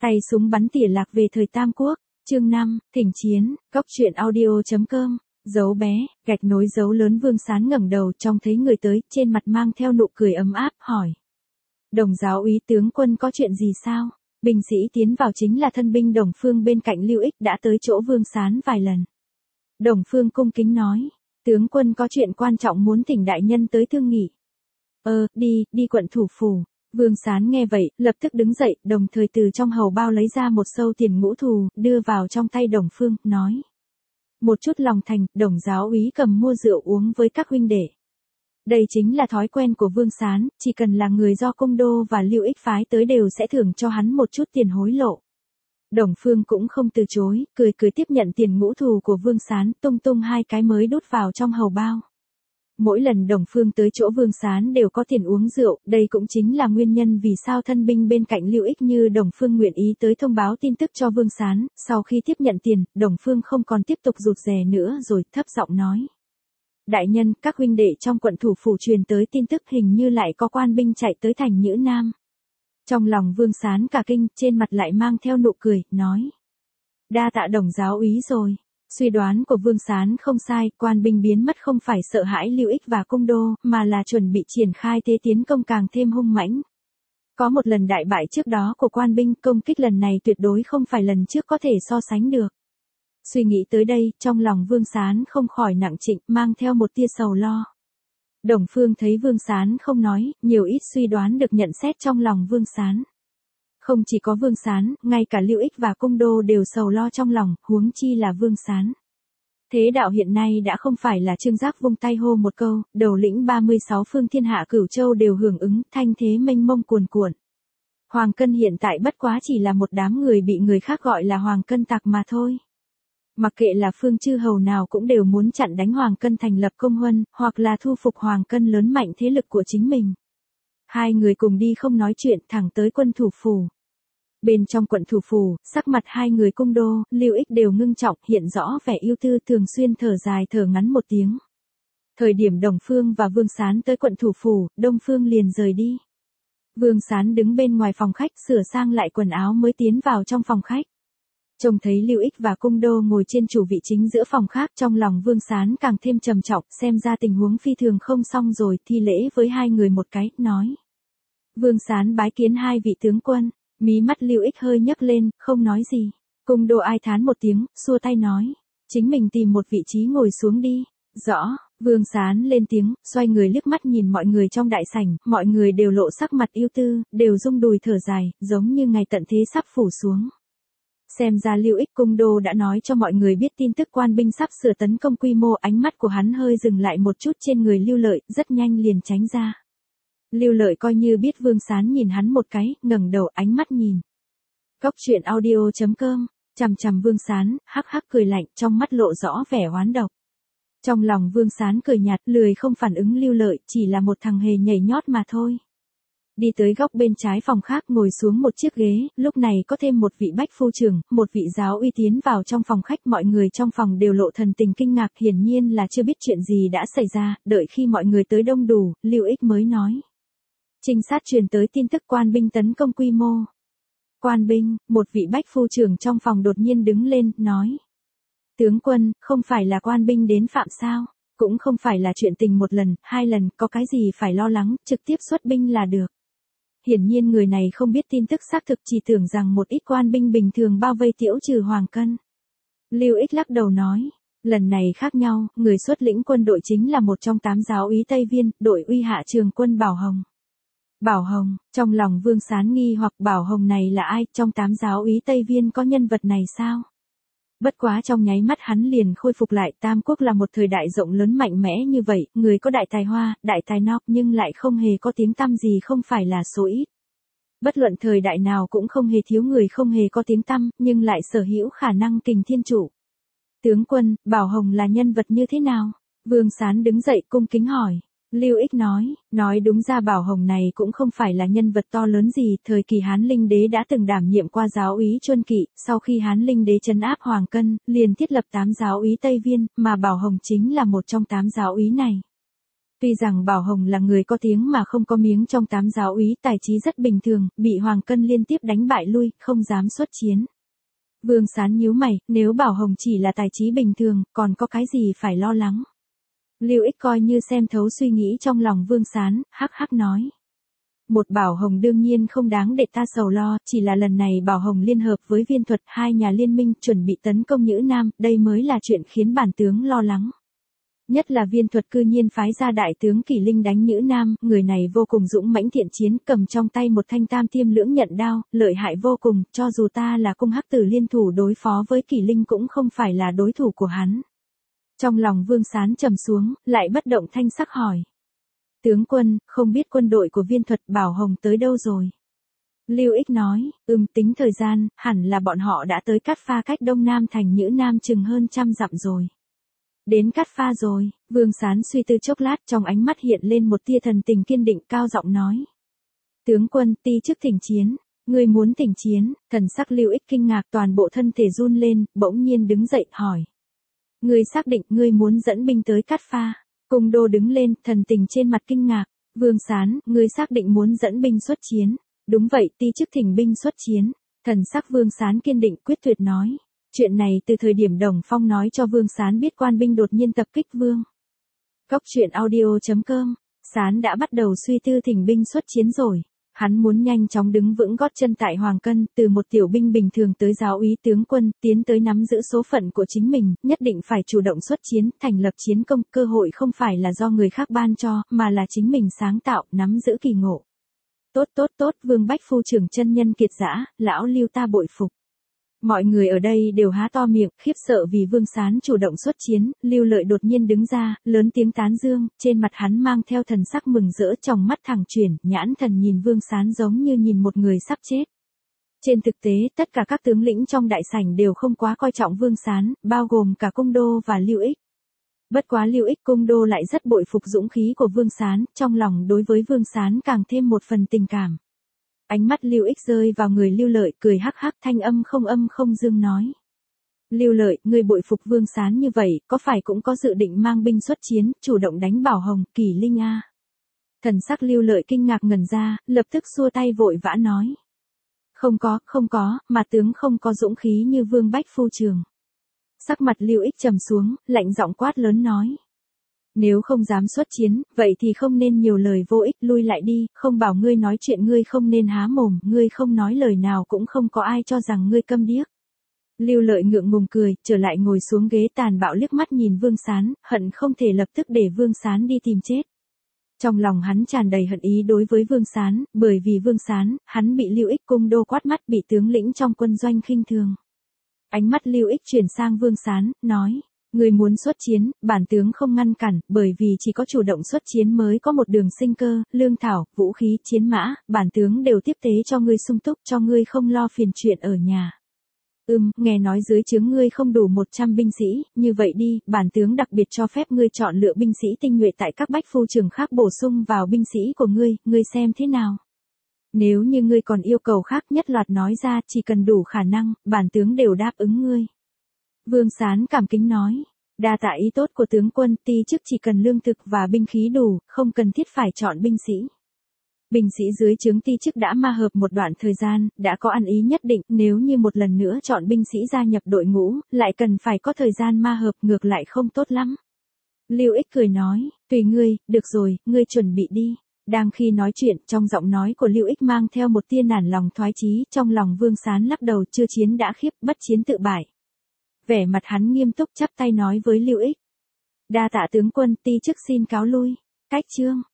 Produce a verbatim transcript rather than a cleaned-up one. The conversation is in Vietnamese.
Tay súng bắn tỉa lạc về thời Tam Quốc, chương năm, thỉnh chiến, góc truyện audio.com, dấu bé, gạch nối dấu lớn. Vương Sán ngẩng đầu trông thấy người tới, trên mặt mang theo nụ cười ấm áp, hỏi. Đồng giáo úy tướng quân có chuyện gì sao? Binh sĩ tiến vào chính là thân binh Đồng Phương bên cạnh Lưu Ích đã tới chỗ Vương Sán vài lần. Đồng Phương cung kính nói, tướng quân có chuyện quan trọng muốn thỉnh đại nhân tới thương nghị. Ờ, đi, đi quận thủ phủ. Vương Sán nghe vậy, lập tức đứng dậy, đồng thời từ trong hầu bao lấy ra một sâu tiền ngũ thù, đưa vào trong tay Đồng Phương, nói. Một chút lòng thành, Đồng giáo úy cầm mua rượu uống với các huynh đệ. Đây chính là thói quen của Vương Sán, chỉ cần là người do Cung Đô và Lưu Ích phái tới đều sẽ thưởng cho hắn một chút tiền hối lộ. Đồng Phương cũng không từ chối, cười cười tiếp nhận tiền ngũ thù của Vương Sán, tung tung hai cái mới đút vào trong hầu bao. Mỗi lần Đồng Phương tới chỗ Vương Sán đều có tiền uống rượu, đây cũng chính là nguyên nhân vì sao thân binh bên cạnh Lưu Ích như Đồng Phương nguyện ý tới thông báo tin tức cho Vương Sán. Sau khi tiếp nhận tiền, Đồng Phương không còn tiếp tục rụt rè nữa rồi thấp giọng nói. Đại nhân, các huynh đệ trong quận thủ phủ truyền tới tin tức hình như lại có quan binh chạy tới thành Nhữ Nam. Trong lòng Vương Sán cả kinh, trên mặt lại mang theo nụ cười, nói. Đa tạ Đồng giáo úy rồi. Suy đoán của Vương Sán không sai, quan binh biến mất không phải sợ hãi Lưu Ích và Cung Đô, mà là chuẩn bị triển khai thế tiến công càng thêm hung mãnh. Có một lần đại bại trước đó của quan binh, công kích lần này tuyệt đối không phải lần trước có thể so sánh được. Suy nghĩ tới đây, trong lòng Vương Sán không khỏi nặng trĩu, mang theo một tia sầu lo. Đồng Phương thấy Vương Sán không nói, nhiều ít suy đoán được nhận xét trong lòng Vương Sán. Không chỉ có Vương Sán, ngay cả Lưu Ích và Cung Đô đều sầu lo trong lòng, huống chi là Vương Sán. Thế đạo hiện nay đã không phải là Trương Giác vung tay hô một câu, đầu lĩnh ba mươi sáu phương thiên hạ Cửu Châu đều hưởng ứng, thanh thế mênh mông cuồn cuộn. Hoàng Cân hiện tại bất quá chỉ là một đám người bị người khác gọi là Hoàng Cân tặc mà thôi. Mặc kệ là phương chư hầu nào cũng đều muốn chặn đánh Hoàng Cân thành lập công huân, hoặc là thu phục Hoàng Cân lớn mạnh thế lực của chính mình. Hai người cùng đi không nói chuyện, thẳng tới quân thủ phủ. Bên trong quận thủ phủ, sắc mặt hai người Cung Đô, Lưu Ích đều ngưng trọng, hiện rõ vẻ ưu tư, thường xuyên thở dài thở ngắn một tiếng. Thời điểm Đồng Phương và Vương Sán tới quận thủ phủ, Đông Phương liền rời đi. Vương Sán đứng bên ngoài phòng khách sửa sang lại quần áo mới tiến vào trong phòng khách. Trông thấy Lưu Ích và Cung Đô ngồi trên chủ vị chính giữa phòng khác, trong lòng Vương Sán càng thêm trầm trọng, xem ra tình huống phi thường không xong rồi, thi lễ với hai người một cái, nói. Vương Sán bái kiến hai vị tướng quân, mí mắt Lưu Ích hơi nhấc lên, không nói gì. Cung Đô ai thán một tiếng, xua tay nói. Chính mình tìm một vị trí ngồi xuống đi. Rõ, Vương Sán lên tiếng, xoay người liếc mắt nhìn mọi người trong đại sảnh, mọi người đều lộ sắc mặt ưu tư, đều rung đùi thở dài, giống như ngày tận thế sắp phủ xuống. Xem ra Lưu Ích Cung Đô đã nói cho mọi người biết tin tức quan binh sắp sửa tấn công quy mô, ánh mắt của hắn hơi dừng lại một chút trên người Lưu Lợi, rất nhanh liền tránh ra. Lưu Lợi coi như biết Vương Sán nhìn hắn một cái, ngẩng đầu ánh mắt nhìn. Góc truyện audio.com, chằm chằm Vương Sán, hắc hắc cười lạnh, trong mắt lộ rõ vẻ oán độc. Trong lòng Vương Sán cười nhạt, lười không phản ứng Lưu Lợi, chỉ là một thằng hề nhảy nhót mà thôi. Đi tới góc bên trái phòng khác ngồi xuống một chiếc ghế, lúc này có thêm một vị bách phu trưởng, một vị giáo uy tiến vào trong phòng khách, mọi người trong phòng đều lộ thần tình kinh ngạc, hiển nhiên là chưa biết chuyện gì đã xảy ra, đợi khi mọi người tới đông đủ, Lưu Ích mới nói. Trinh sát truyền tới tin tức quan binh tấn công quy mô. Quan binh, một vị bách phu trưởng trong phòng đột nhiên đứng lên, nói. Tướng quân, không phải là quan binh đến phạm sao? Cũng không phải là chuyện tình một lần, hai lần, có cái gì phải lo lắng, trực tiếp xuất binh là được. Hiển nhiên người này không biết tin tức xác thực, chỉ tưởng rằng một ít quan binh bình thường bao vây tiễu trừ Hoàng Cân. Lưu Ích lắc đầu nói, lần này khác nhau, người xuất lĩnh quân đội chính là một trong tám giáo úy Tây Viên, đội uy hạ trường quân Bảo Hồng. Bảo Hồng, trong lòng Vương Sán nghi hoặc Bảo Hồng này là ai, trong tám giáo úy Tây Viên có nhân vật này sao? Bất quá trong nháy mắt hắn liền khôi phục lại, Tam Quốc là một thời đại rộng lớn mạnh mẽ như vậy, người có đại tài hoa, đại tài nóc nhưng lại không hề có tiếng tăm gì không phải là số ít. Bất luận thời đại nào cũng không hề thiếu người không hề có tiếng tăm, nhưng lại sở hữu khả năng kình thiên trụ. Tướng quân, Bảo Hồng là nhân vật như thế nào? Vương Sán đứng dậy cung kính hỏi. Lưu Ích nói, nói đúng ra Bảo Hồng này cũng không phải là nhân vật to lớn gì, thời kỳ Hán Linh Đế đã từng đảm nhiệm qua giáo úy Chuân Kỵ, sau khi Hán Linh Đế trấn áp Hoàng Cân, liền thiết lập tám giáo úy Tây Viên, mà Bảo Hồng chính là một trong tám giáo úy này. Tuy rằng Bảo Hồng là người có tiếng mà không có miếng trong tám giáo úy, tài trí rất bình thường, bị Hoàng Cân liên tiếp đánh bại lui, không dám xuất chiến. Vương Sán nhíu mày, nếu Bảo Hồng chỉ là tài trí bình thường, còn có cái gì phải lo lắng. Lưu Ích coi như xem thấu suy nghĩ trong lòng Vương Sán, hắc hắc nói. Một Bảo Hồng đương nhiên không đáng để ta sầu lo, chỉ là lần này Bảo Hồng liên hợp với Viên Thuật, hai nhà liên minh chuẩn bị tấn công Nhữ Nam, đây mới là chuyện khiến bản tướng lo lắng. Nhất là Viên Thuật cư nhiên phái ra đại tướng Kỷ Linh đánh Nhữ Nam, người này vô cùng dũng mãnh thiện chiến, cầm trong tay một thanh tam tiêm lưỡng nhận đao, lợi hại vô cùng, cho dù ta là cung hắc tử liên thủ đối phó với Kỷ Linh cũng không phải là đối thủ của hắn. Trong lòng Vương Sán trầm xuống, lại bất động thanh sắc hỏi. Tướng quân, không biết quân đội của Viên Thuật Bảo Hồng tới đâu rồi? Lưu Ích nói, ừm tính thời gian, hẳn là bọn họ đã tới Cát Pha cách đông nam thành Nhữ Nam chừng hơn trăm dặm rồi. Đến Cát Pha rồi, Vương Sán suy tư chốc lát, trong ánh mắt hiện lên một tia thần tình kiên định, cao giọng nói. Tướng quân, ti chức thỉnh chiến, ngươi muốn thỉnh chiến, thần sắc Lưu Ích kinh ngạc, toàn bộ thân thể run lên, bỗng nhiên đứng dậy, hỏi. Ngươi xác định ngươi muốn dẫn binh tới Cát Pha? Cung Đô đứng lên, thần tình trên mặt kinh ngạc. Vương Sán, ngươi xác định muốn dẫn binh xuất chiến? Đúng vậy, ti chức thỉnh binh xuất chiến. Thần sắc Vương Sán kiên định quyết tuyệt nói. Chuyện này từ thời điểm Đồng Phong nói cho Vương Sán biết quan binh đột nhiên tập kích Vương. Cốc truyện audio chấm com, Sán đã bắt đầu suy tư thỉnh binh xuất chiến rồi. Hắn muốn nhanh chóng đứng vững gót chân tại Hoàng Cân, từ một tiểu binh bình thường tới giáo úy tướng quân, tiến tới nắm giữ số phận của chính mình, nhất định phải chủ động xuất chiến, thành lập chiến công, cơ hội không phải là do người khác ban cho, mà là chính mình sáng tạo, nắm giữ kỳ ngộ. Tốt tốt tốt, Vương Bách Phu trưởng chân nhân kiệt dã, lão Lưu ta bội phục. Mọi người ở đây đều há to miệng, khiếp sợ vì Vương Sán chủ động xuất chiến, Lưu Lợi đột nhiên đứng ra, lớn tiếng tán dương, trên mặt hắn mang theo thần sắc mừng rỡ, trong mắt thẳng chuyển, nhãn thần nhìn Vương Sán giống như nhìn một người sắp chết. Trên thực tế, tất cả các tướng lĩnh trong đại sảnh đều không quá coi trọng Vương Sán, bao gồm cả Cung Đô và Lưu Ích. Bất quá Lưu Ích Cung Đô lại rất bội phục dũng khí của Vương Sán, trong lòng đối với Vương Sán càng thêm một phần tình cảm. Ánh mắt Lưu Ích rơi vào người Lưu Lợi, cười hắc hắc, thanh âm không âm không dương nói. Lưu Lợi, ngươi bội phục Vương Sán như vậy, có phải cũng có dự định mang binh xuất chiến, chủ động đánh Bảo Hồng, Kỷ Linh a? Thần sắc Lưu Lợi kinh ngạc ngẩn ra, lập tức xua tay vội vã nói. Không có, không có, mà tướng không có dũng khí như Vương Bách Phu trường. Sắc mặt Lưu Ích trầm xuống, lạnh giọng quát lớn nói. Nếu không dám xuất chiến, vậy thì không nên nhiều lời vô ích, lui lại đi, không bảo ngươi nói chuyện ngươi không nên há mồm, ngươi không nói lời nào cũng không có ai cho rằng ngươi câm điếc. Lưu Lợi ngượng ngùng cười, trở lại ngồi xuống ghế tàn bạo liếc mắt nhìn Vương Sán, hận không thể lập tức để Vương Sán đi tìm chết. Trong lòng hắn tràn đầy hận ý đối với Vương Sán, bởi vì Vương Sán, hắn bị Lưu Ích Cung Đô quát mắt, bị tướng lĩnh trong quân doanh khinh thường. Ánh mắt Lưu Ích chuyển sang Vương Sán, nói. Người muốn xuất chiến, bản tướng không ngăn cản, bởi vì chỉ có chủ động xuất chiến mới có một đường sinh cơ, lương thảo, vũ khí, chiến mã, bản tướng đều tiếp tế cho ngươi sung túc, cho ngươi không lo phiền chuyện ở nhà. Ừm, nghe nói dưới trướng ngươi không đủ một trăm binh sĩ, như vậy đi, bản tướng đặc biệt cho phép ngươi chọn lựa binh sĩ tinh nhuệ tại các bách phu trường khác bổ sung vào binh sĩ của ngươi, ngươi xem thế nào. Nếu như ngươi còn yêu cầu khác nhất loạt nói ra, chỉ cần đủ khả năng, bản tướng đều đáp ứng ngươi. Vương Sán cảm kính nói, đa tạ ý tốt của tướng quân, ti chức chỉ cần lương thực và binh khí đủ, không cần thiết phải chọn binh sĩ. Binh sĩ dưới trướng ti chức đã ma hợp một đoạn thời gian, đã có ăn ý nhất định, nếu như một lần nữa chọn binh sĩ gia nhập đội ngũ, lại cần phải có thời gian ma hợp, ngược lại không tốt lắm. Lưu Ích cười nói, tùy ngươi, được rồi, ngươi chuẩn bị đi. Đang khi nói chuyện, trong giọng nói của Lưu Ích mang theo một tia nản lòng thoái chí, trong lòng Vương Sán lắc đầu, chưa chiến đã khiếp, bất chiến tự bại. Vẻ mặt hắn nghiêm túc chắp tay nói với Lưu Ích. Đa tạ tướng quân, ti chức xin cáo lui. Cách chương.